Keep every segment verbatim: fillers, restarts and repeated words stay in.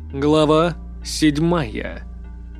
Глава седьмая.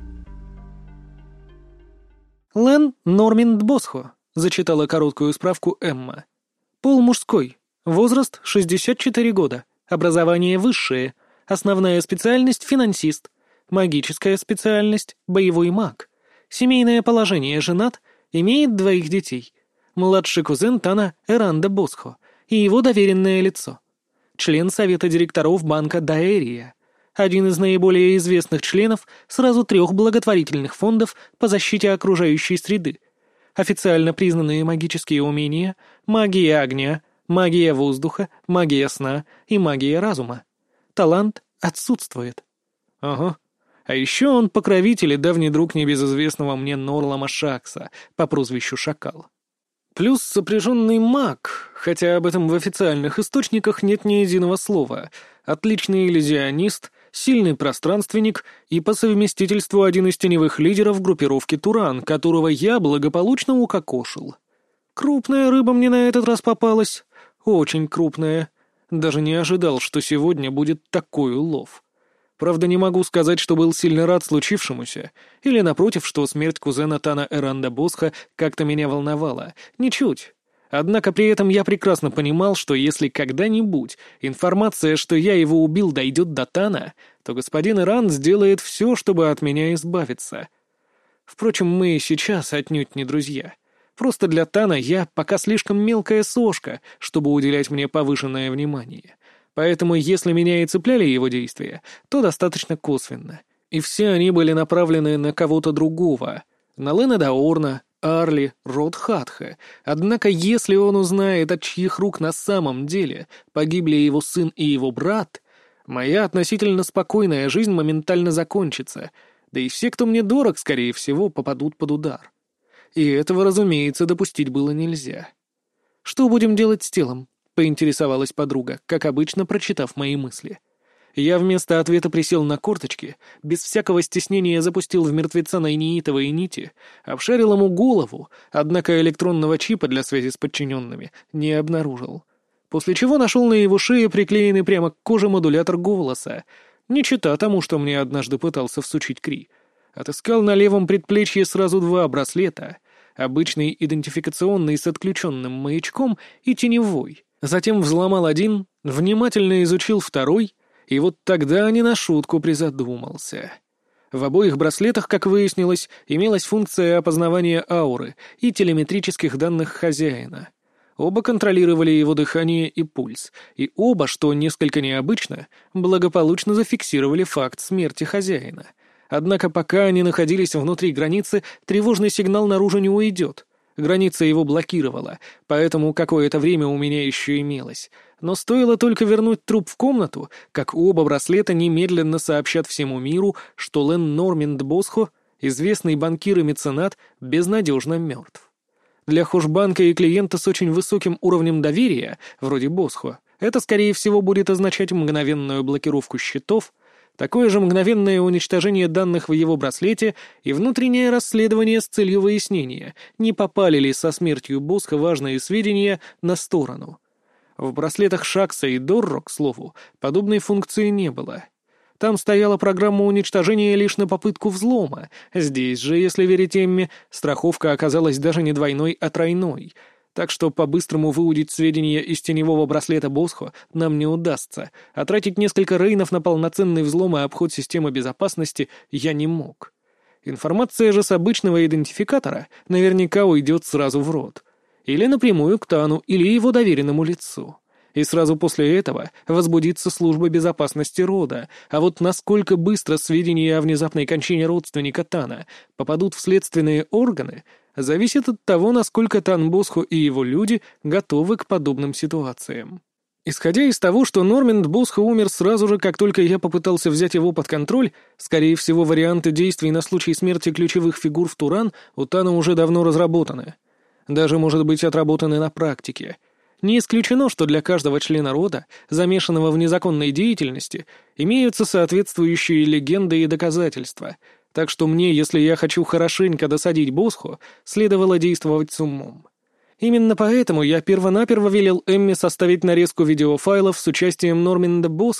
Лен Норминд Босхо, зачитала короткую справку Эмма. Пол мужской, возраст шестьдесят четыре года, образование высшее, основная специальность финансист, магическая специальность боевой маг, семейное положение женат, имеет двоих детей, младший кузен Тана Эранда Босхо и его доверенное лицо, член совета директоров банка Даэрия, один из наиболее известных членов сразу трех благотворительных фондов по защите окружающей среды. Официально признанные магические умения — магия огня, магия воздуха, магия сна и магия разума. Талант отсутствует. Ага. А еще он покровитель и давний друг небезызвестного мне Норлама Шакса по прозвищу Шакал. Плюс сопряженный маг, хотя об этом в официальных источниках нет ни единого слова. Отличный иллюзионист, сильный пространственник и по совместительству один из теневых лидеров группировки Туран, которого я благополучно укокошил. Крупная рыба мне на этот раз попалась. Очень крупная. Даже не ожидал, что сегодня будет такой улов. Правда, не могу сказать, что был сильно рад случившемуся, или, напротив, что смерть кузена Тана Эранда Босха как-то меня волновала. Ничуть. Однако при этом я прекрасно понимал, что если когда-нибудь информация, что я его убил, дойдет до Тана, то господин Эран сделает все, чтобы от меня избавиться. Впрочем, мы и сейчас отнюдь не друзья. Просто для Тана я пока слишком мелкая сошка, чтобы уделять мне повышенное внимание. Поэтому, если меня и цепляли его действия, то достаточно косвенно. И все они были направлены на кого-то другого. На Лена Даорна, Арли, Род Хатха. Однако, если он узнает, от чьих рук на самом деле погибли его сын и его брат, моя относительно спокойная жизнь моментально закончится, да и все, кто мне дорог, скорее всего, попадут под удар. И этого, разумеется, допустить было нельзя. «Что будем делать с телом?» — поинтересовалась подруга, как обычно, прочитав мои мысли. Я вместо ответа присел на корточки, без всякого стеснения запустил в мертвеца найнеитовые нити, обшарил ему голову, однако электронного чипа для связи с подчиненными не обнаружил. После чего нашел на его шее приклеенный прямо к коже модулятор голоса, не чета тому, что мне однажды пытался всучить Кри. Отыскал на левом предплечье сразу два браслета, обычный идентификационный с отключенным маячком и теневой. Затем взломал один, внимательно изучил второй, и вот тогда не на шутку призадумался. В обоих браслетах, как выяснилось, имелась функция опознавания ауры и телеметрических данных хозяина. Оба контролировали его дыхание и пульс, и оба, что несколько необычно, благополучно зафиксировали факт смерти хозяина. Однако пока они находились внутри границы, тревожный сигнал наружу не уйдет. Граница его блокировала, поэтому какое-то время у меня еще имелось. Но стоило только вернуть труп в комнату, как оба браслета немедленно сообщат всему миру, что Лен Норминд Босхо, известный банкир и меценат, безнадежно мертв. Для хошбанка и клиента с очень высоким уровнем доверия, вроде Босхо, это, скорее всего, будет означать мгновенную блокировку счетов, такое же мгновенное уничтожение данных в его браслете и внутреннее расследование с целью выяснения, не попали ли со смертью Босха важные сведения на сторону. В браслетах Шакса и Дорро, к слову, подобной функции не было. Там стояла программа уничтожения лишь на попытку взлома. Здесь же, если верить Эмме, страховка оказалась даже не двойной, а тройной. Так что по-быстрому выудить сведения из теневого браслета Босхо нам не удастся, а тратить несколько рейнов на полноценный взлом и обход системы безопасности я не мог. Информация же с обычного идентификатора наверняка уйдет сразу в рот. Или напрямую к Тану, или его доверенному лицу. И сразу после этого возбудится служба безопасности рода, а вот насколько быстро сведения о внезапной кончине родственника Тана попадут в следственные органы, зависит от того, насколько Тан Босхо и его люди готовы к подобным ситуациям. Исходя из того, что Норминд Босхо умер сразу же, как только я попытался взять его под контроль, скорее всего, варианты действий на случай смерти ключевых фигур в Туран у Тана уже давно разработаны. Даже, может быть, отработаны на практике. Не исключено, что для каждого члена рода, замешанного в незаконной деятельности, имеются соответствующие легенды и доказательства, так что мне, если я хочу хорошенько досадить Босхо, следовало действовать с умом. Именно поэтому я первонаперво велел Эмме составить нарезку видеофайлов с участием Норминда Босхо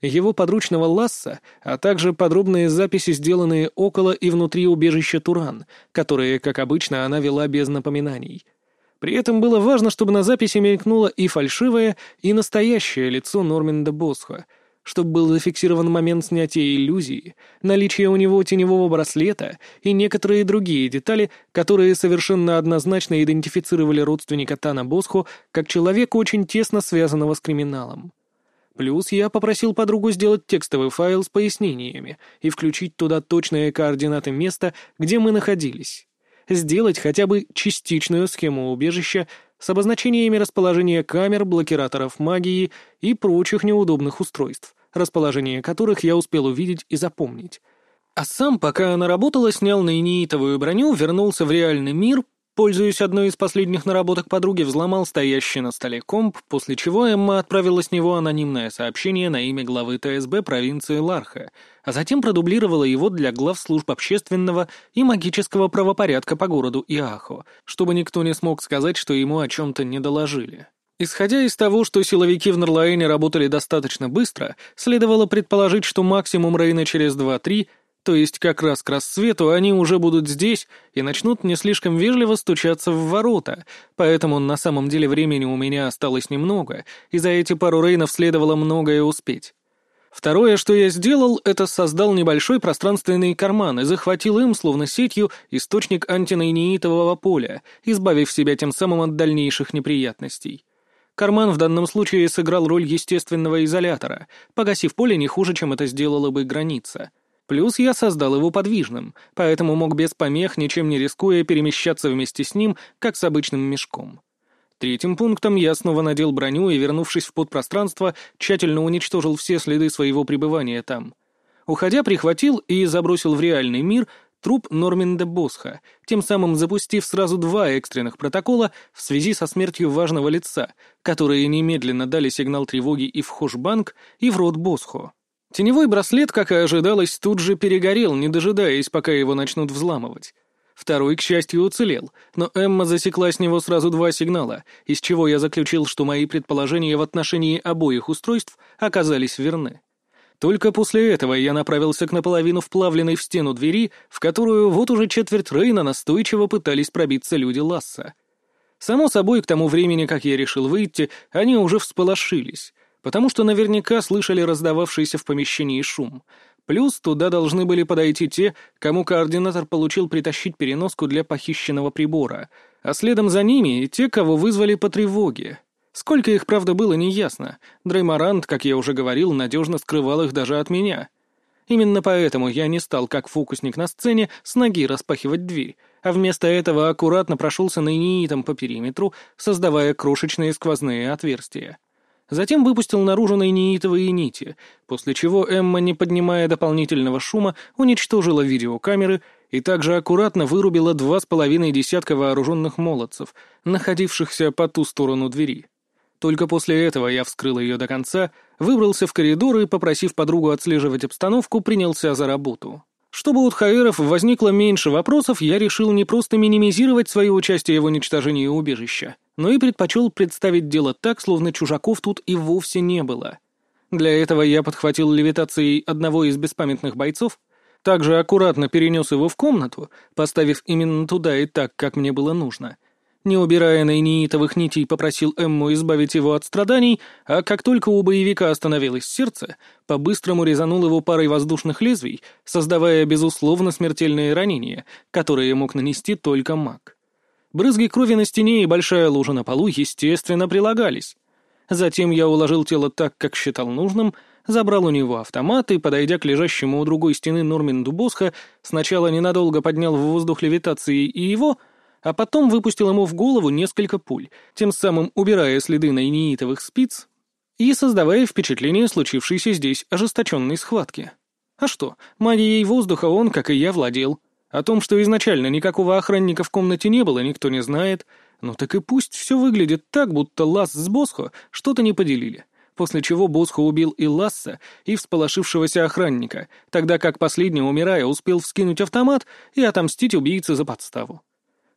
его подручного Ласса, а также подробные записи, сделанные около и внутри убежища Туран, которые, как обычно, она вела без напоминаний. При этом было важно, чтобы на записи мелькнуло и фальшивое, и настоящее лицо Норминда Босха, чтобы был зафиксирован момент снятия иллюзии, наличие у него теневого браслета и некоторые другие детали, которые совершенно однозначно идентифицировали родственника Тана Босхо как человека, очень тесно связанного с криминалом. Плюс я попросил подругу сделать текстовый файл с пояснениями и включить туда точные координаты места, где мы находились. Сделать хотя бы частичную схему убежища с обозначениями расположения камер, блокираторов магии и прочих неудобных устройств, расположение которых я успел увидеть и запомнить. А сам, пока она работала, снял нейнитовую броню, вернулся в реальный мир, пользуясь одной из последних наработок подруги, взломал стоящий на столе комп, после чего Эмма отправила с него анонимное сообщение на имя главы Тэ Эс Бэ провинции Ларха, а затем продублировала его для глав служб общественного и магического правопорядка по городу Иахо, чтобы никто не смог сказать, что ему о чем-то не доложили. Исходя из того, что силовики в Норлаэне работали достаточно быстро, следовало предположить, что максимум Рейна через два-три, то есть как раз к рассвету, они уже будут здесь и начнут не слишком вежливо стучаться в ворота, поэтому на самом деле времени у меня осталось немного, и за эти пару рейнов следовало многое успеть. Второе, что я сделал, это создал небольшой пространственный карман и захватил им, словно сетью, источник антинейнитового поля, избавив себя тем самым от дальнейших неприятностей. Карман в данном случае сыграл роль естественного изолятора, погасив поле не хуже, чем это сделала бы граница. Плюс я создал его подвижным, поэтому мог без помех, ничем не рискуя, перемещаться вместе с ним, как с обычным мешком. Третьим пунктом я снова надел броню и, вернувшись в подпространство, тщательно уничтожил все следы своего пребывания там. Уходя, прихватил и забросил в реальный мир труп Норминда Босха, тем самым запустив сразу два экстренных протокола в связи со смертью важного лица, которые немедленно дали сигнал тревоги и в Хошбанк, и в род Босхо. Теневой браслет, как и ожидалось, тут же перегорел, не дожидаясь, пока его начнут взламывать. Второй, к счастью, уцелел, но Эмма засекла с него сразу два сигнала, из чего я заключил, что мои предположения в отношении обоих устройств оказались верны. Только после этого я направился к наполовину вплавленной в стену двери, в которую вот уже четверть Рейна настойчиво пытались пробиться люди Ласса. Само собой, к тому времени, как я решил выйти, они уже всполошились, потому что наверняка слышали раздававшийся в помещении шум. Плюс туда должны были подойти те, кому координатор получил притащить переноску для похищенного прибора, а следом за ними и те, кого вызвали по тревоге. Сколько их, правда, было, неясно. Дреймарант, как я уже говорил, надежно скрывал их даже от меня. Именно поэтому я не стал, как фокусник на сцене, с ноги распахивать дверь, а вместо этого аккуратно прошелся нейнитом по периметру, создавая крошечные сквозные отверстия. Затем выпустил наружу нейнитовые нити, после чего Эмма, не поднимая дополнительного шума, уничтожила видеокамеры и также аккуратно вырубила два с половиной десятка вооруженных молодцев, находившихся по ту сторону двери. Только после этого я вскрыл ее до конца, выбрался в коридор и, попросив подругу отслеживать обстановку, принялся за работу. Чтобы у тхаэров возникло меньше вопросов, я решил не просто минимизировать свое участие в уничтожении убежища, но и предпочел представить дело так, словно чужаков тут и вовсе не было. Для этого я подхватил левитацией одного из беспамятных бойцов, также аккуратно перенес его в комнату, поставив именно туда и так, как мне было нужно. Не убирая нейнитовых нитей, попросил Эмму избавить его от страданий, а как только у боевика остановилось сердце, по-быстрому резанул его парой воздушных лезвий, создавая, безусловно, смертельные ранения, которые мог нанести только маг. Брызги крови на стене и большая лужа на полу, естественно, прилагались. Затем я уложил тело так, как считал нужным, забрал у него автомат и, подойдя к лежащему у другой стены Норминду Босха, сначала ненадолго поднял в воздух левитацией и его, а потом выпустил ему в голову несколько пуль, тем самым убирая следы нейнитовых спиц и создавая впечатление случившейся здесь ожесточенной схватки. А что, магией воздуха он, как и я, владел. О том, что изначально никакого охранника в комнате не было, никто не знает. Ну так и пусть все выглядит так, будто Ласс с Босхо что-то не поделили, после чего Босхо убил и Ласса, и всполошившегося охранника, тогда как последний, умирая, успел вскинуть автомат и отомстить убийце за подставу.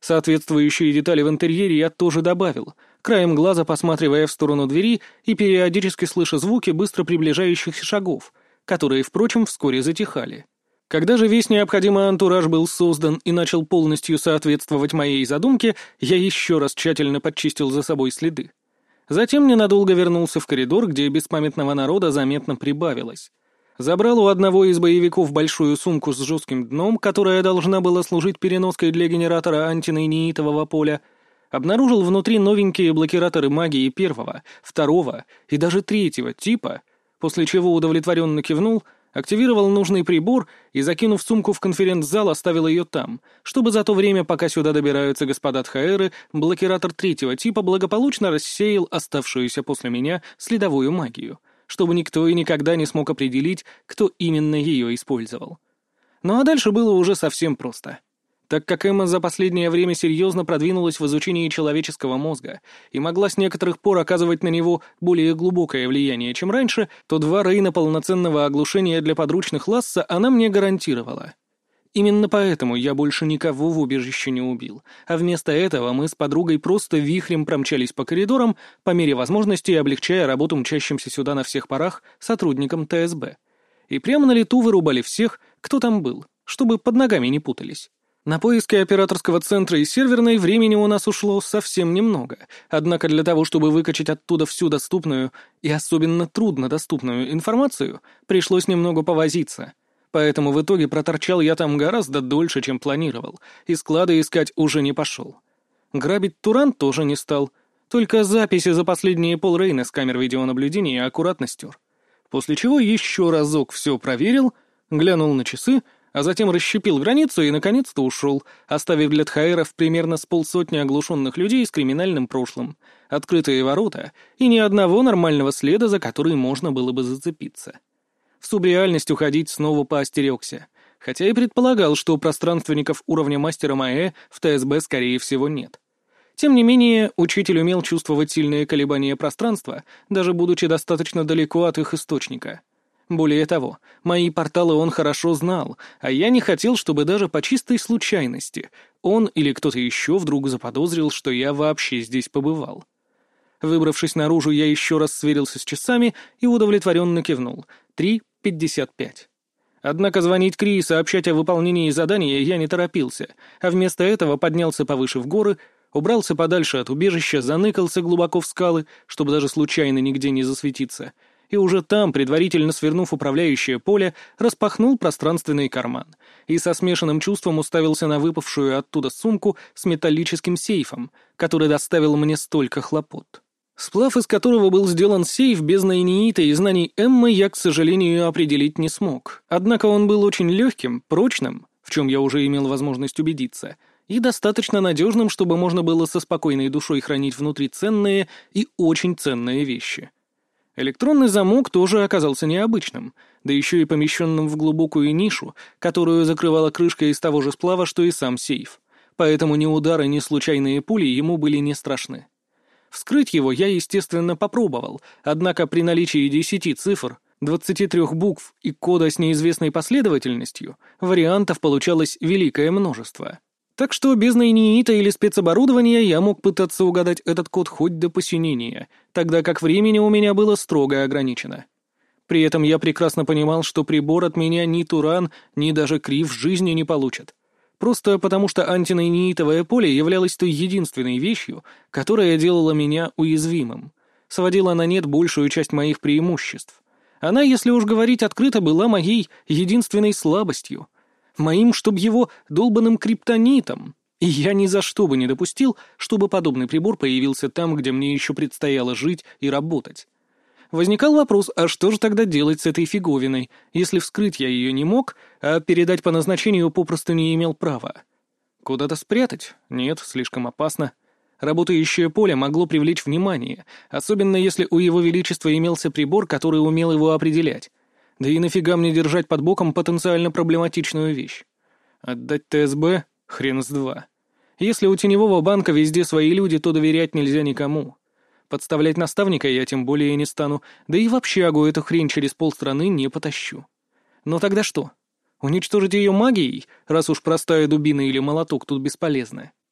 Соответствующие детали в интерьере я тоже добавил, краем глаза посматривая в сторону двери и периодически слыша звуки быстро приближающихся шагов, которые, впрочем, вскоре затихали. Когда же весь необходимый антураж был создан и начал полностью соответствовать моей задумке, я еще раз тщательно подчистил за собой следы. Затем ненадолго вернулся в коридор, где беспамятного народа заметно прибавилось. Забрал у одного из боевиков большую сумку с жестким дном, которая должна была служить переноской для генератора антинейнитового поля. Обнаружил внутри новенькие блокираторы магии первого, второго и даже третьего типа, после чего удовлетворенно кивнул, активировал нужный прибор и, закинув сумку в конференц-зал, оставил ее там, чтобы за то время, пока сюда добираются господа Тхаэры, блокиратор третьего типа благополучно рассеял оставшуюся после меня следовую магию, чтобы никто и никогда не смог определить, кто именно ее использовал. Ну а дальше было уже совсем просто. Так как Эмма за последнее время серьезно продвинулась в изучении человеческого мозга и могла с некоторых пор оказывать на него более глубокое влияние, чем раньше, то два рейна полноценного оглушения для подручных Ласса она мне гарантировала. Именно поэтому я больше никого в убежище не убил, а вместо этого мы с подругой просто вихрем промчались по коридорам, по мере возможности облегчая работу мчащимся сюда на всех парах сотрудникам Тэ Эс Бэ. И прямо на лету вырубали всех, кто там был, чтобы под ногами не путались. На поиски операторского центра и серверной времени у нас ушло совсем немного, однако для того, чтобы выкачать оттуда всю доступную и особенно труднодоступную информацию, пришлось немного повозиться. Поэтому в итоге проторчал я там гораздо дольше, чем планировал, и склады искать уже не пошел. Грабить Туран тоже не стал, только записи за последние полрейна с камер видеонаблюдения аккуратно стер. После чего еще разок все проверил, глянул на часы, а затем расщепил границу и наконец-то ушел, оставив для Тхаэров примерно с полсотни оглушенных людей с криминальным прошлым, открытые ворота и ни одного нормального следа, за который можно было бы зацепиться. В субреальность уходить снова поостерегся, хотя и предполагал, что пространственников уровня мастера Маэ в Тэ Эс Бэ скорее всего нет. Тем не менее, учитель умел чувствовать сильные колебания пространства, даже будучи достаточно далеко от их источника. Более того, мои порталы он хорошо знал, а я не хотел, чтобы даже по чистой случайности он или кто-то еще вдруг заподозрил, что я вообще здесь побывал. Выбравшись наружу, я еще раз сверился с часами и удовлетворенно кивнул. три пятьдесят пять. Однако звонить Кри и сообщать о выполнении задания я не торопился, а вместо этого поднялся повыше в горы, убрался подальше от убежища, заныкался глубоко в скалы, чтобы даже случайно нигде не засветиться, и уже там, предварительно свернув управляющее поле, распахнул пространственный карман и со смешанным чувством уставился на выпавшую оттуда сумку с металлическим сейфом, который доставил мне столько хлопот. Сплав, из которого был сделан сейф, без наиниита и знаний Эммы, я, к сожалению, определить не смог. Однако он был очень легким, прочным, в чем я уже имел возможность убедиться, и достаточно надежным, чтобы можно было со спокойной душой хранить внутри ценные и очень ценные вещи. Электронный замок тоже оказался необычным, да еще и помещенным в глубокую нишу, которую закрывала крышка из того же сплава, что и сам сейф. Поэтому ни удары, ни случайные пули ему были не страшны. Вскрыть его я, естественно, попробовал, однако при наличии десяти цифр, двадцати трёх букв и кода с неизвестной последовательностью, вариантов получалось великое множество. Так что без наиниита или спецоборудования я мог пытаться угадать этот код хоть до посинения, тогда как времени у меня было строго ограничено. При этом я прекрасно понимал, что прибор от меня ни Туран, ни даже Кри в жизни не получат. Просто потому что антинаиниитовое поле являлось той единственной вещью, которая делала меня уязвимым, сводила на нет большую часть моих преимуществ. Она, если уж говорить открыто, была моей единственной слабостью. Моим, чтоб его, долбаным криптонитом. И я ни за что бы не допустил, чтобы подобный прибор появился там, где мне еще предстояло жить и работать. Возникал вопрос, а что же тогда делать с этой фиговиной, если вскрыть я ее не мог, а передать по назначению попросту не имел права? Куда-то спрятать? Нет, слишком опасно. Работающее поле могло привлечь внимание, особенно если у его величества имелся прибор, который умел его определять. Да и нафига мне держать под боком потенциально проблематичную вещь? Отдать Тэ Эс Бэ? Хрен с два. Если у теневого банка везде свои люди, то доверять нельзя никому. Подставлять наставника я тем более не стану, да и в общагу эту хрень через полстраны не потащу. Но тогда что? Уничтожить ее магией, раз уж простая дубина или молоток тут бесполезны?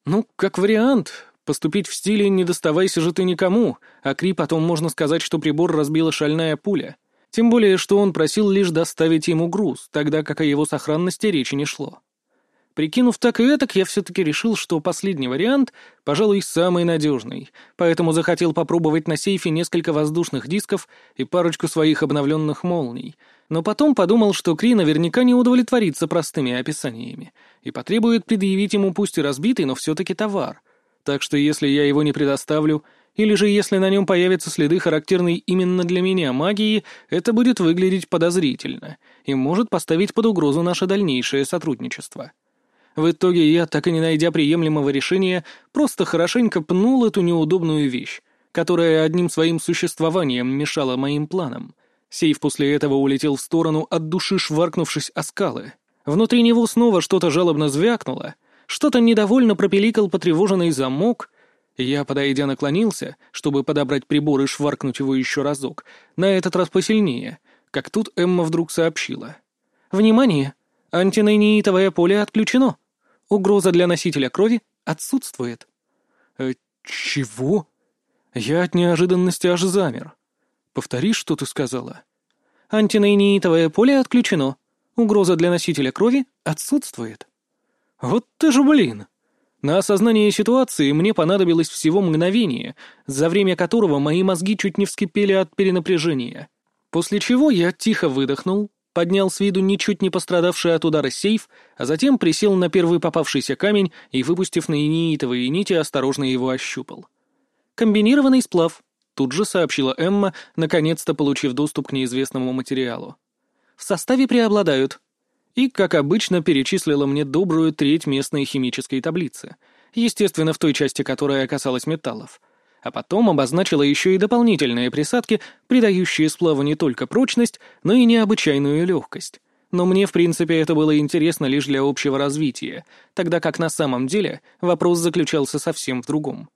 Ну, как вариант, поступить в стиле «не доставайся же ты никому», а Кри потом можно сказать, что прибор разбила шальная пуля. Тем более, что он просил лишь доставить ему груз, тогда как о его сохранности речи не шло. Прикинув так и этак, я все-таки решил, что последний вариант, пожалуй, самый надежный, поэтому захотел попробовать на сейфе несколько воздушных дисков и парочку своих обновленных молний, но потом подумал, что Кри наверняка не удовлетворится простыми описаниями и потребует предъявить ему пусть и разбитый, но все-таки товар. Так что если я его не предоставлю, или же если на нем появятся следы характерной именно для меня магии, это будет выглядеть подозрительно и может поставить под угрозу наше дальнейшее сотрудничество. В итоге я, так и не найдя приемлемого решения, просто хорошенько пнул эту неудобную вещь, которая одним своим существованием мешала моим планам. Сейф после этого улетел в сторону, от души шваркнувшись о скалы. Внутри него снова что-то жалобно звякнуло, что-то недовольно пропиликал потревоженный замок. Я, подойдя, наклонился, чтобы подобрать прибор и шваркнуть его еще разок, на этот раз посильнее, как тут Эмма вдруг сообщила. «Внимание! Антинейнитовое поле отключено. Угроза для носителя крови отсутствует». «Э, чего?» Я от неожиданности аж замер. «Повтори, что ты сказала». «Антинейнитовое поле отключено. Угроза для носителя крови отсутствует». «Вот ты же блин!» На осознание ситуации мне понадобилось всего мгновение, за время которого мои мозги чуть не вскипели от перенапряжения. После чего я тихо выдохнул, поднял с виду ничуть не пострадавший от удара сейф, а затем присел на первый попавшийся камень и, выпустив нейнитовые нити, осторожно его ощупал. «Комбинированный сплав», — тут же сообщила Эмма, наконец-то получив доступ к неизвестному материалу. «В составе преобладают». И, как обычно, перечислила мне добрую треть местной химической таблицы, естественно, в той части, которая касалась металлов. А потом обозначила еще и дополнительные присадки, придающие сплаву не только прочность, но и необычайную легкость. Но мне, в принципе, это было интересно лишь для общего развития, тогда как на самом деле вопрос заключался совсем в другом.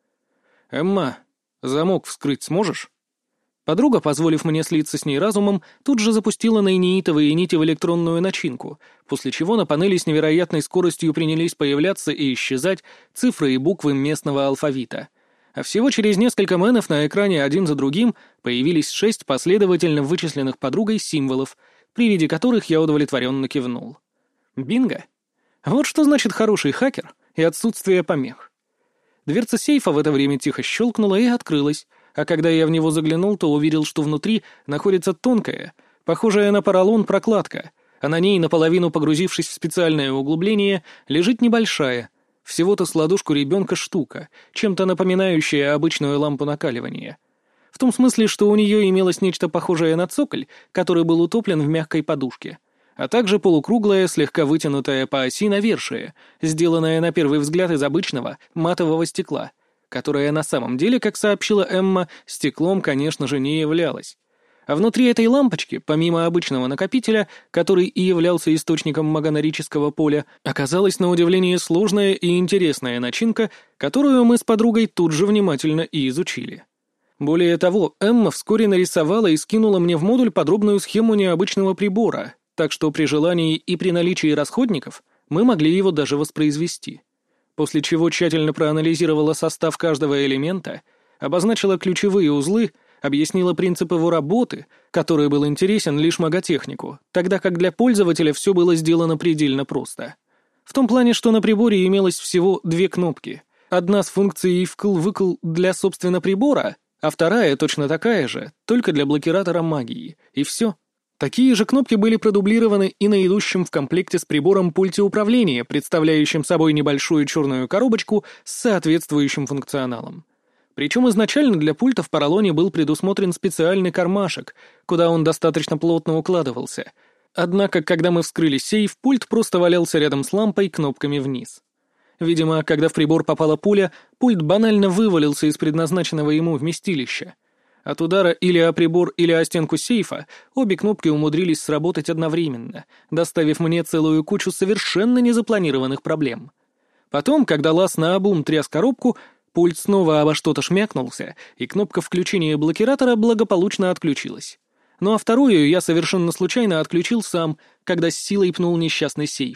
«Эмма, замок вскрыть сможешь?» Подруга, позволив мне слиться с ней разумом, тут же запустила нейнитовые нити в электронную начинку, после чего на панели с невероятной скоростью принялись появляться и исчезать цифры и буквы местного алфавита. А всего через несколько мэнов на экране один за другим появились шесть последовательно вычисленных подругой символов, при виде которых я удовлетворенно кивнул. Бинго! Вот что значит хороший хакер и отсутствие помех. Дверца сейфа в это время тихо щелкнула и открылась, а когда я в него заглянул, то увидел, что внутри находится тонкая, похожая на поролон прокладка, а на ней, наполовину погрузившись в специальное углубление, лежит небольшая, всего-то с ладошку ребенка штука, чем-то напоминающая обычную лампу накаливания. В том смысле, что у нее имелось нечто похожее на цоколь, который был утоплен в мягкой подушке, а также полукруглая, слегка вытянутая по оси навершие, сделанная на первый взгляд из обычного матового стекла, которое на самом деле, как сообщила Эмма, стеклом, конечно же, не являлось. А внутри этой лампочки, помимо обычного накопителя, который и являлся источником магонорического поля, оказалась на удивление сложная и интересная начинка, которую мы с подругой тут же внимательно и изучили. Более того, Эмма вскоре нарисовала и скинула мне в модуль подробную схему необычного прибора, так что при желании и при наличии расходников мы могли его даже воспроизвести. После чего тщательно проанализировала состав каждого элемента, обозначила ключевые узлы, объяснила принцип его работы, который был интересен лишь маготехнику, тогда как для пользователя все было сделано предельно просто. В том плане, что на приборе имелось всего две кнопки. Одна с функцией «вкл-выкл» для, собственно, прибора, а вторая точно такая же, только для блокиратора магии, и все. Такие же кнопки были продублированы и на идущем в комплекте с прибором пульте управления, представляющем собой небольшую черную коробочку с соответствующим функционалом. Причем изначально для пульта в поролоне был предусмотрен специальный кармашек, куда он достаточно плотно укладывался. Однако, когда мы вскрыли сейф, пульт просто валялся рядом с лампой кнопками вниз. Видимо, когда в прибор попала пуля, пульт банально вывалился из предназначенного ему вместилища. От удара или о прибор, или о стенку сейфа обе кнопки умудрились сработать одновременно, доставив мне целую кучу совершенно незапланированных проблем. Потом, когда лаз наобум тряс коробку, пульт снова обо что-то шмякнулся, и кнопка включения блокиратора благополучно отключилась. Ну а вторую я совершенно случайно отключил сам, когда с силой пнул несчастный сейф,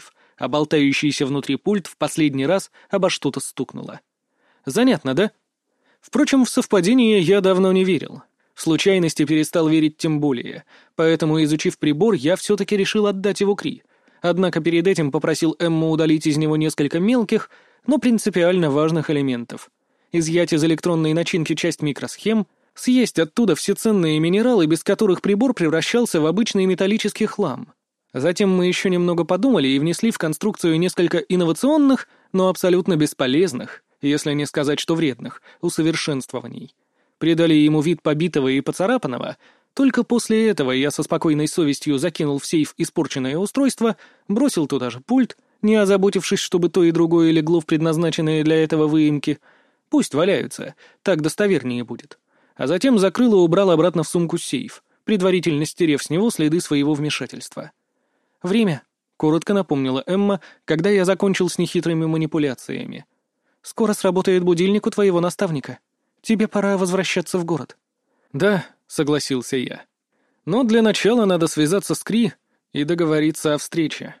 а болтающийся внутри пульт в последний раз обо что-то стукнуло. Занятно, да? Впрочем, в совпадение я давно не верил. В случайности перестал верить тем более, поэтому, изучив прибор, я все-таки решил отдать его Кри. Однако перед этим попросил Эмму удалить из него несколько мелких, но принципиально важных элементов. Изъять из электронной начинки часть микросхем, съесть оттуда все ценные минералы, без которых прибор превращался в обычный металлический хлам. Затем мы еще немного подумали и внесли в конструкцию несколько инновационных, но абсолютно бесполезных, если не сказать, что вредных, усовершенствований. Придали ему вид побитого и поцарапанного. Только после этого я со спокойной совестью закинул в сейф испорченное устройство, бросил туда же пульт, не озаботившись, чтобы то и другое легло в предназначенные для этого выемки. Пусть валяются, так достовернее будет. А затем закрыл и убрал обратно в сумку сейф, предварительно стерев с него следы своего вмешательства. «Время», — коротко напомнила Эмма, когда я закончил с нехитрыми манипуляциями. «Скоро сработает будильник у твоего наставника. Тебе пора возвращаться в город». «Да», — согласился я. «Но для начала надо связаться с Кри и договориться о встрече».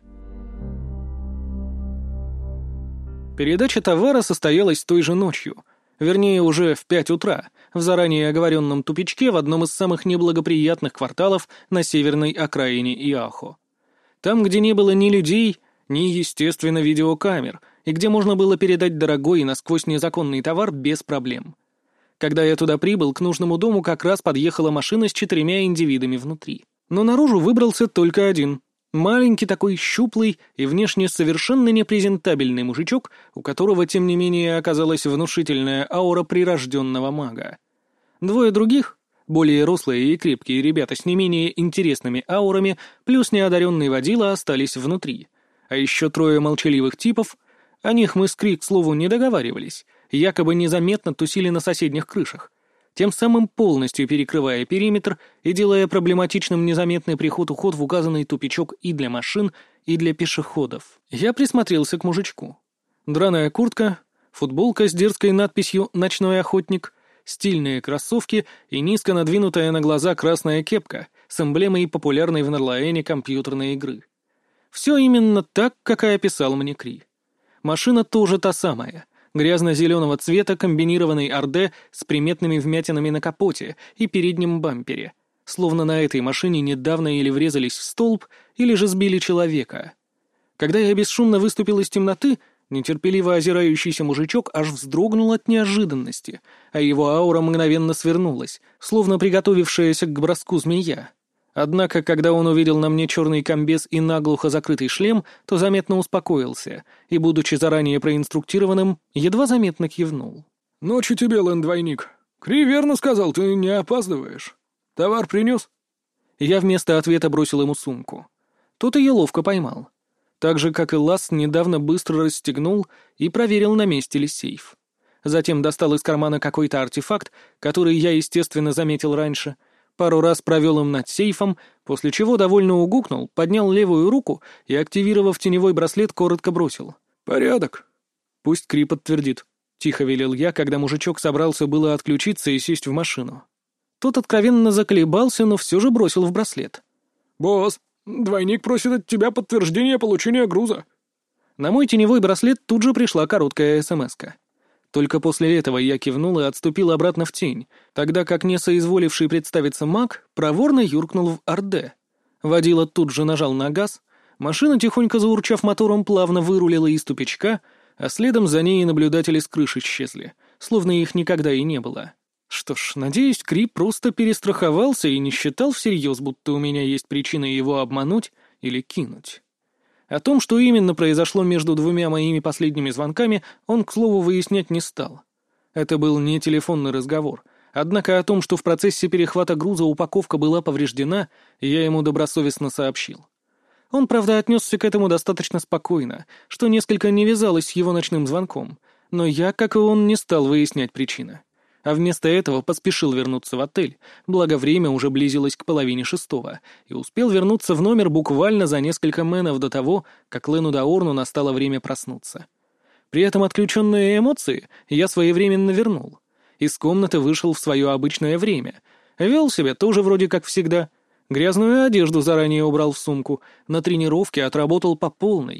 Передача товара состоялась той же ночью, вернее, уже в пять утра, в заранее оговоренном тупичке в одном из самых неблагоприятных кварталов на северной окраине Иахо. Там, где не было ни людей, ни, естественно, видеокамер, и где можно было передать дорогой и насквозь незаконный товар без проблем. Когда я туда прибыл, к нужному дому как раз подъехала машина с четырьмя индивидами внутри. Но наружу выбрался только один. Маленький такой, щуплый и внешне совершенно непрезентабельный мужичок, у которого, тем не менее, оказалась внушительная аура прирожденного мага. Двое других, более рослые и крепкие ребята с не менее интересными аурами, плюс неодаренный водила, остались внутри. А еще трое молчаливых типов, о них мы с Кри, к слову, не договаривались, якобы незаметно тусили на соседних крышах, тем самым полностью перекрывая периметр и делая проблематичным незаметный приход-уход в указанный тупичок и для машин, и для пешеходов. Я присмотрелся к мужичку. Драная куртка, футболка с дерзкой надписью «Ночной охотник», стильные кроссовки и низко надвинутая на глаза красная кепка с эмблемой популярной в Норлаэне компьютерной игры. Все именно так, как и описал мне Кри. Машина тоже та самая — грязно-зеленого цвета комбинированный Орде с приметными вмятинами на капоте и переднем бампере, словно на этой машине недавно или врезались в столб, или же сбили человека. Когда я бесшумно выступил из темноты, нетерпеливо озирающийся мужичок аж вздрогнул от неожиданности, а его аура мгновенно свернулась, словно приготовившаяся к броску змея. Однако, когда он увидел на мне черный комбез и наглухо закрытый шлем, то заметно успокоился и, будучи заранее проинструктированным, едва заметно кивнул. «Ночи тебе, Лэн-двойник. Кри верно сказал, ты не опаздываешь. Товар принес?» Я вместо ответа бросил ему сумку. Тот ее ловко поймал. Так же, как и Лас, недавно быстро расстегнул и проверил, на месте ли сейф. Затем достал из кармана какой-то артефакт, который я, естественно, заметил раньше, пару раз провел им над сейфом, после чего довольно угукнул, поднял левую руку и, активировав теневой браслет, коротко бросил. «Порядок». «Пусть Кри подтвердит», — тихо велел я, когда мужичок собрался было отключиться и сесть в машину. Тот откровенно заколебался, но все же бросил в браслет. «Босс, двойник просит от тебя подтверждения получения груза». На мой теневой браслет тут же пришла короткая смс-ка. Только после этого я кивнул и отступил обратно в тень, тогда как не соизволивший представиться маг проворно юркнул в Орде. Водила тут же нажал на газ, машина, тихонько заурчав мотором, плавно вырулила из тупичка, а следом за ней и наблюдатели с крыши исчезли, словно их никогда и не было. Что ж, надеюсь, Кри просто перестраховался и не считал всерьез, будто у меня есть причина его обмануть или кинуть. О том, что именно произошло между двумя моими последними звонками, он, к слову, выяснять не стал. Это был не телефонный разговор. Однако о том, что в процессе перехвата груза упаковка была повреждена, я ему добросовестно сообщил. Он, правда, отнесся к этому достаточно спокойно, что несколько не вязалось с его ночным звонком, но я, как и он, не стал выяснять причины. А вместо этого поспешил вернуться в отель, благо время уже близилось к половине шестого, и успел вернуться в номер буквально за несколько мэнов до того, как Лену Даорну настало время проснуться. При этом отключенные эмоции я своевременно вернул. Из комнаты вышел в свое обычное время. Вел себя тоже вроде как всегда. Грязную одежду заранее убрал в сумку, на тренировке отработал по полной.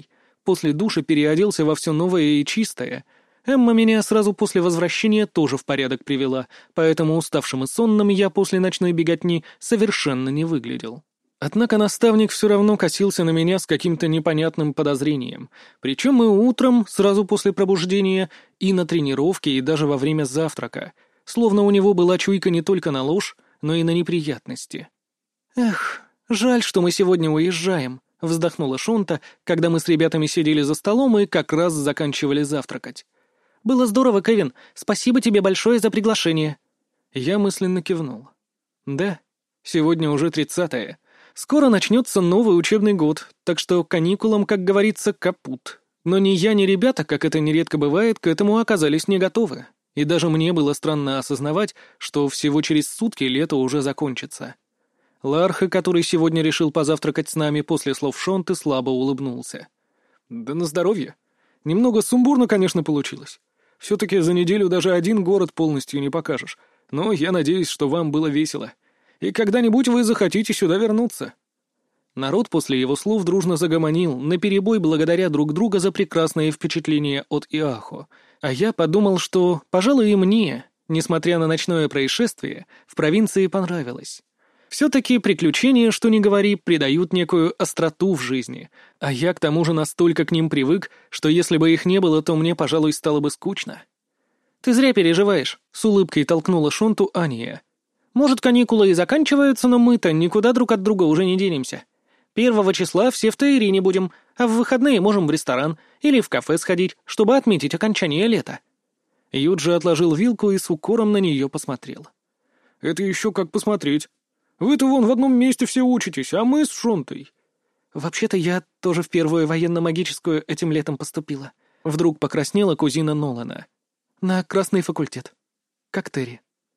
после душа переоделся во все новое и чистое. Эмма меня сразу после возвращения тоже в порядок привела, поэтому уставшим и сонным я после ночной беготни совершенно не выглядел. Однако наставник все равно косился на меня с каким-то непонятным подозрением, причем и утром, сразу после пробуждения, и на тренировке, и даже во время завтрака, словно у него была чуйка не только на ложь, но и на неприятности. «Эх, жаль, что мы сегодня уезжаем», — вздохнула Шонта, когда мы с ребятами сидели за столом и как раз заканчивали завтракать. «Было здорово, Кевин, спасибо тебе большое за приглашение». Я мысленно кивнул. «Да, сегодня уже тридцатое. Скоро начнется новый учебный год, так что каникулам, как говорится, капут. Но ни я, ни ребята, как это нередко бывает, к этому оказались не готовы. И даже мне было странно осознавать, что всего через сутки лето уже закончится». Ларха, который сегодня решил позавтракать с нами после слов Шонты, слабо улыбнулся. «Да на здоровье. Немного сумбурно, конечно, получилось. Все-таки за неделю даже один город полностью не покажешь. Но я надеюсь, что вам было весело. И когда-нибудь вы захотите сюда вернуться». Народ после его слов дружно загомонил, наперебой благодаря друг друга за прекрасные впечатления от Иахо. А я подумал, что, пожалуй, и мне, несмотря на ночное происшествие, в провинции понравилось. Все-таки приключения, что ни говори, придают некую остроту в жизни, а я к тому же настолько к ним привык, что если бы их не было, то мне, пожалуй, стало бы скучно. «Ты зря переживаешь», — с улыбкой толкнула Шонту Ания. «Может, каникулы и заканчиваются, но мы-то никуда друг от друга уже не денемся. Первого числа все в Таирине будем, а в выходные можем в ресторан или в кафе сходить, чтобы отметить окончание лета». Юджи отложил вилку и с укором на нее посмотрел. «Это еще как посмотреть. Вы-то вон в одном месте все учитесь, а мы с Шонтой». «Вообще-то я тоже в первую военно-магическую этим летом поступила». Вдруг покраснела кузина Нолана. «На красный факультет. Как Терри».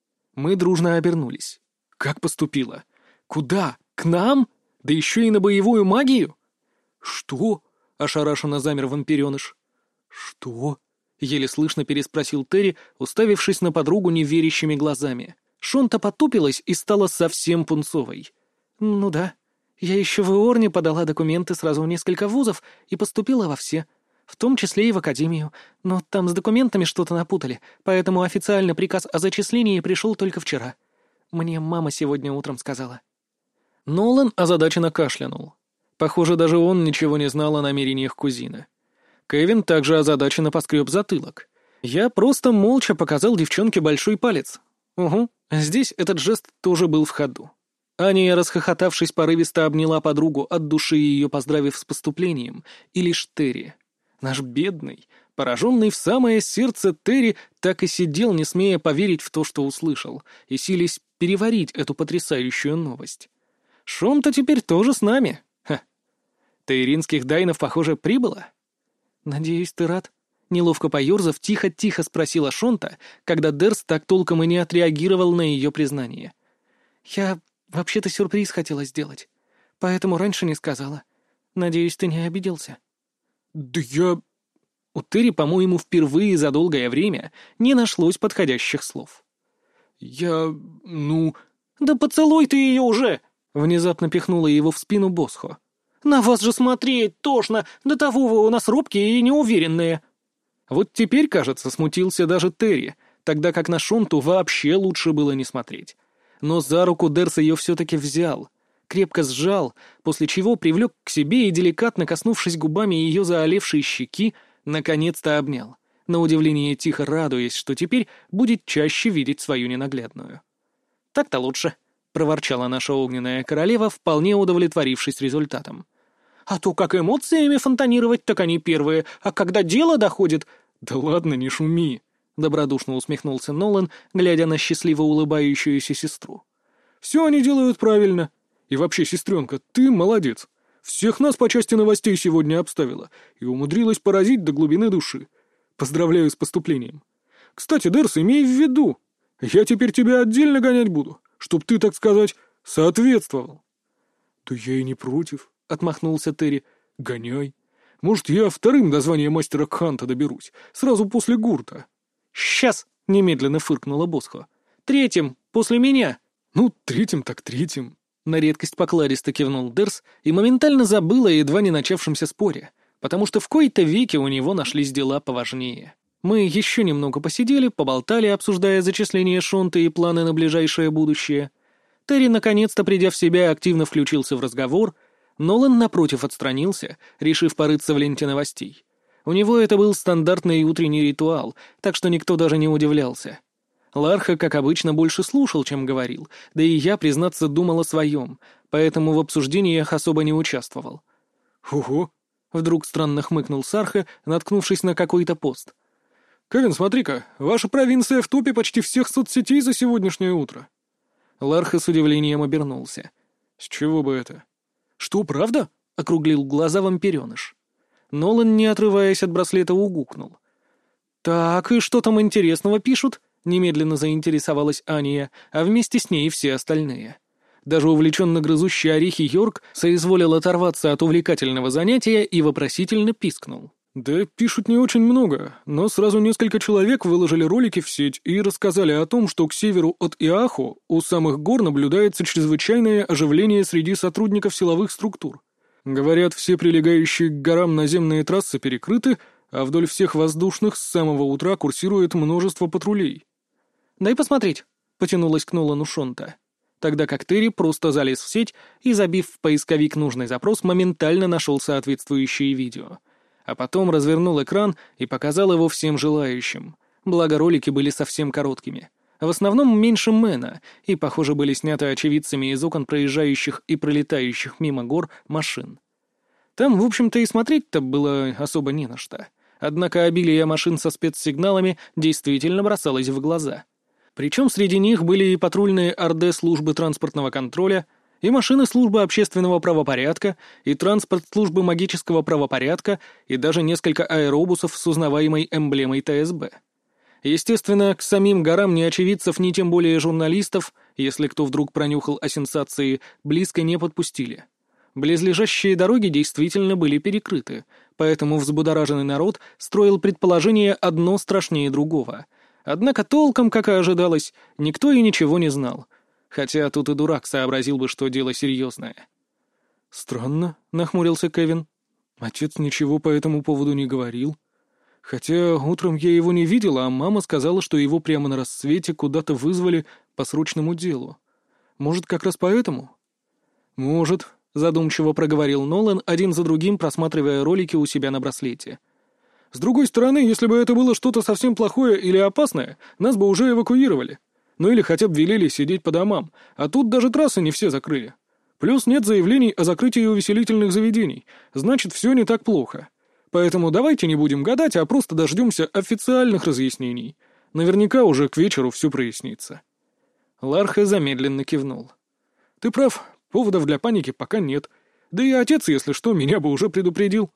Мы дружно обернулись. «Как поступила? Куда? К нам? Да еще и на боевую магию?» «Что?» — ошарашенно замер вампиреныш. «Что?» — еле слышно переспросил Терри, уставившись на подругу неверящими глазами. Шонта потупилась и стала совсем пунцовой. «Ну да. Я еще в Иорне подала документы сразу в несколько вузов и поступила во все, в том числе и в академию. Но там с документами что-то напутали, поэтому официальный приказ о зачислении пришел только вчера. Мне мама сегодня утром сказала». Нолан озадаченно кашлянул. Похоже, даже он ничего не знал о намерениях кузины. Кевин также озадаченно поскреб затылок. Я просто молча показал девчонке большой палец. Угу, здесь этот жест тоже был в ходу. Аня, расхохотавшись, порывисто обняла подругу, от души ее поздравив с поступлением, и лишь Терри. Наш бедный, пораженный в самое сердце Терри, так и сидел, не смея поверить в то, что услышал, и силясь переварить эту потрясающую новость. Шонта теперь тоже с нами. Ха. Таиринских дайнов, похоже, прибыло? Надеюсь, ты рад? Неловко поерзав, тихо-тихо спросила Шонта, когда Дерс так толком и не отреагировал на ее признание. «Я вообще-то сюрприз хотела сделать, поэтому раньше не сказала. Надеюсь, ты не обиделся?» «Да я...» У Терри, по-моему, впервые за долгое время не нашлось подходящих слов. «Я... ну...» «Да поцелуй ты ее уже!» — внезапно пихнула его в спину Босхо. «На вас же смотреть тошно! До того вы у нас робкие и неуверенные!» Вот теперь, кажется, смутился даже Терри, тогда как на Шонту вообще лучше было не смотреть. Но за руку Дерс ее все-таки взял, крепко сжал, после чего привлек к себе и, деликатно коснувшись губами ее заолевшей щеки, наконец-то обнял, на удивление тихо радуясь, что теперь будет чаще видеть свою ненаглядную. «Так-то лучше», — проворчала наша огненная королева, вполне удовлетворившись результатом. «А то как эмоциями фонтанировать, так они первые, а когда дело доходит...» «Да ладно, не шуми», — добродушно усмехнулся Нолан, глядя на счастливо улыбающуюся сестру. «Все они делают правильно. И вообще, сестренка, ты молодец. Всех нас по части новостей сегодня обставила и умудрилась поразить до глубины души. Поздравляю с поступлением. Кстати, Дерс, имей в виду, я теперь тебя отдельно гонять буду, чтоб ты, так сказать, соответствовал». «Да я и не против», — отмахнулся Терри. «Гоняй. Может, я вторым до звания мастера Кханта доберусь, сразу после гурта». «Сейчас!» — немедленно фыркнула Босхо. «Третьим, после меня». «Ну, третьим так третьим». На редкость покладисто кивнул Дерс и моментально забыл о едва не начавшемся споре, потому что в кои-то веки у него нашлись дела поважнее. Мы еще немного посидели, поболтали, обсуждая зачисление Шонта и планы на ближайшее будущее. Терри, наконец-то придя в себя, активно включился в разговор. Нолан, напротив, отстранился, решив порыться в ленте новостей. У него это был стандартный утренний ритуал, так что никто даже не удивлялся. Ларха, как обычно, больше слушал, чем говорил, да и я, признаться, думал о своем, поэтому в обсуждениях особо не участвовал. «Ого!» — вдруг странно хмыкнул Сарха, наткнувшись на какой-то пост. «Кевин, смотри-ка, ваша провинция в топе почти всех соцсетей за сегодняшнее утро». Ларха с удивлением обернулся. «С чего бы это?» «Что, правда?» — округлил глаза вампиреныш. Нолан, не отрываясь от браслета, угукнул. «Так, и что там интересного пишут?» — немедленно заинтересовалась Ания, а вместе с ней все остальные. Даже увлеченно грызущий орехи Йорк соизволил оторваться от увлекательного занятия и вопросительно пискнул. «Да пишут не очень много, но сразу несколько человек выложили ролики в сеть и рассказали о том, что к северу от Иахо у самых гор наблюдается чрезвычайное оживление среди сотрудников силовых структур. Говорят, все прилегающие к горам наземные трассы перекрыты, а вдоль всех воздушных с самого утра курсирует множество патрулей». «Дай посмотреть», — потянулась к Нолану Шонта. Тогда как Терри просто залез в сеть и, забив в поисковик нужный запрос, моментально нашел соответствующее видео. А потом развернул экран и показал его всем желающим. Благо ролики были совсем короткими. В основном меньше Мэна, и, похоже, были сняты очевидцами из окон проезжающих и пролетающих мимо гор машин. Там, в общем-то, и смотреть-то было особо не на что. Однако обилие машин со спецсигналами действительно бросалось в глаза. Причем среди них были и патрульные ОРД службы транспортного контроля, и машины службы общественного правопорядка, и транспорт службы магического правопорядка, и даже несколько аэробусов с узнаваемой эмблемой Тэ Эс Бэ. Естественно, к самим горам ни очевидцев, ни тем более журналистов, если кто вдруг пронюхал о сенсации, близко не подпустили. Близлежащие дороги действительно были перекрыты, поэтому взбудораженный народ строил предположение одно страшнее другого. Однако толком, как и ожидалось, никто и ничего не знал. Хотя тут и дурак сообразил бы, что дело серьезное. «Странно», — нахмурился Кевин. «Отец ничего по этому поводу не говорил. Хотя утром я его не видел, а мама сказала, что его прямо на рассвете куда-то вызвали по срочному делу. Может, как раз поэтому?» «Может», — задумчиво проговорил Нолан, один за другим просматривая ролики у себя на браслете. «С другой стороны, если бы это было что-то совсем плохое или опасное, нас бы уже эвакуировали. Ну или хотя бы велели сидеть по домам, а тут даже трассы не все закрыли. Плюс нет заявлений о закрытии увеселительных заведений, значит, все не так плохо. Поэтому давайте не будем гадать, а просто дождемся официальных разъяснений. Наверняка уже к вечеру все прояснится». Ларха замедленно кивнул. «Ты прав, поводов для паники пока нет. Да и отец, если что, меня бы уже предупредил».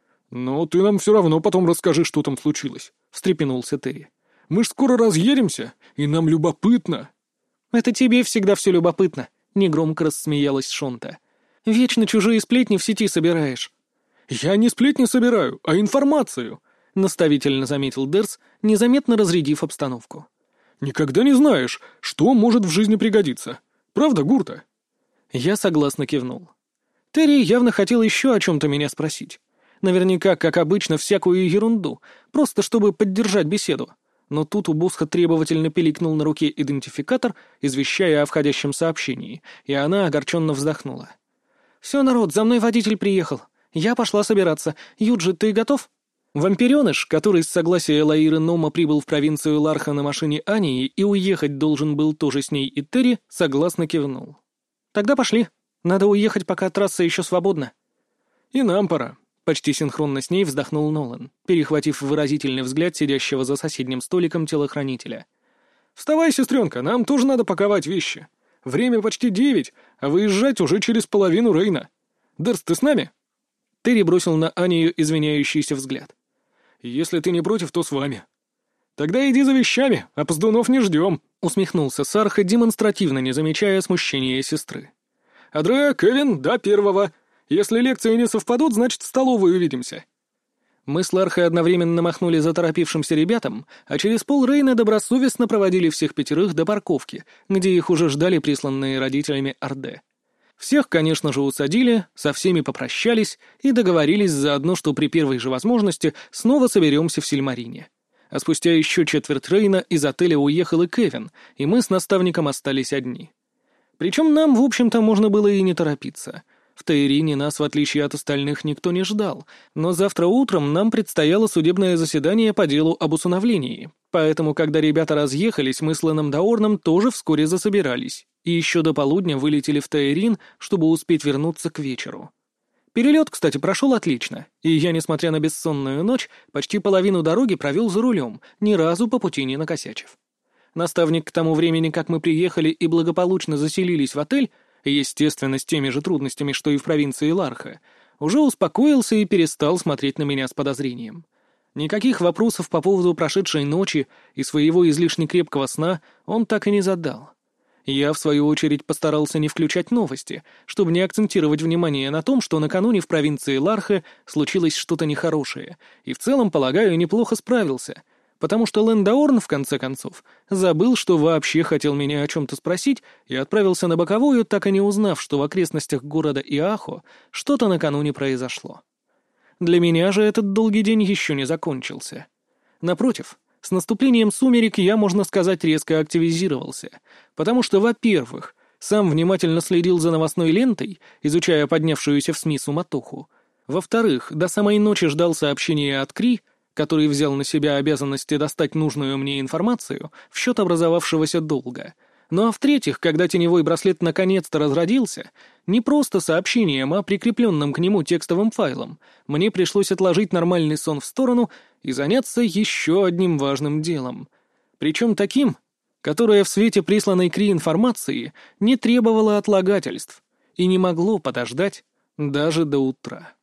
«Но ты нам все равно потом расскажи, что там случилось», — встрепенулся Терри. «Мы ж скоро разъедемся, и нам любопытно». «Это тебе всегда все любопытно», — негромко рассмеялась Шонта. «Вечно чужие сплетни в сети собираешь». «Я не сплетни собираю, а информацию», — наставительно заметил Дерс, незаметно разрядив обстановку. «Никогда не знаешь, что может в жизни пригодиться. Правда, Гурта?» Я согласно кивнул. Терри явно хотел еще о чем-то меня спросить. Наверняка, как обычно, всякую ерунду, просто чтобы поддержать беседу. Но тут у Босха требовательно пиликнул на руке идентификатор, извещая о входящем сообщении, и она огорченно вздохнула. «Все, народ, за мной водитель приехал. Я пошла собираться. Юджи, ты готов?» Вампиреныш, который с согласия Лаиры Нома прибыл в провинцию Ларха на машине Ании и уехать должен был тоже с ней и Терри, согласно кивнул. «Тогда пошли. Надо уехать, пока трасса еще свободна». «И нам пора». Почти синхронно с ней вздохнул Нолан, перехватив выразительный взгляд сидящего за соседним столиком телохранителя. «Вставай, сестренка, нам тоже надо паковать вещи. Время почти девять, а выезжать уже через половину Рейна. Дерс, ты с нами?» Терри бросил на Анию извиняющийся взгляд. «Если ты не против, то с вами». «Тогда иди за вещами, а поздунов не ждем», — усмехнулся Сарха, демонстративно не замечая смущения сестры. «Адреа, Кевин, до первого. Если лекции не совпадут, значит, в столовой увидимся». Мы с Лархой одновременно махнули заторопившимся ребятам, а через пол Рейна добросовестно проводили всех пятерых до парковки, где их уже ждали присланные родителями ОРД. Всех, конечно же, усадили, со всеми попрощались и договорились заодно, что при первой же возможности снова соберемся в Сильмарине. А спустя еще четверть Рейна из отеля уехал и Кевин, и мы с наставником остались одни. Причем нам, в общем-то, можно было и не торопиться. В Таирине нас, в отличие от остальных, никто не ждал, но завтра утром нам предстояло судебное заседание по делу об усыновлении, поэтому, когда ребята разъехались, мы с Леном Даорном тоже вскоре засобирались, и еще до полудня вылетели в Таирин, чтобы успеть вернуться к вечеру. Перелет, кстати, прошел отлично, и я, несмотря на бессонную ночь, почти половину дороги провел за рулем, ни разу по пути не накосячив. Наставник к тому времени, как мы приехали и благополучно заселились в отель, естественно, с теми же трудностями, что и в провинции Ларха, уже успокоился и перестал смотреть на меня с подозрением. Никаких вопросов по поводу прошедшей ночи и своего излишне крепкого сна он так и не задал. Я, в свою очередь, постарался не включать новости, чтобы не акцентировать внимание на том, что накануне в провинции Ларха случилось что-то нехорошее, и в целом, полагаю, неплохо справился, потому что Лен Даорн, в конце концов, забыл, что вообще хотел меня о чем-то спросить, и отправился на боковую, так и не узнав, что в окрестностях города Иахо что-то накануне произошло. Для меня же этот долгий день еще не закончился. Напротив, с наступлением сумерек я, можно сказать, резко активизировался, потому что, во-первых, сам внимательно следил за новостной лентой, изучая поднявшуюся в СМИ суматоху, во-вторых, до самой ночи ждал сообщения от Кри, который взял на себя обязанности достать нужную мне информацию в счет образовавшегося долга. Ну а в-третьих, когда теневой браслет наконец-то разродился, не просто сообщением, а прикрепленным к нему текстовым файлом, мне пришлось отложить нормальный сон в сторону и заняться еще одним важным делом. Причем таким, которое в свете присланной Кри информации не требовало отлагательств и не могло подождать даже до утра.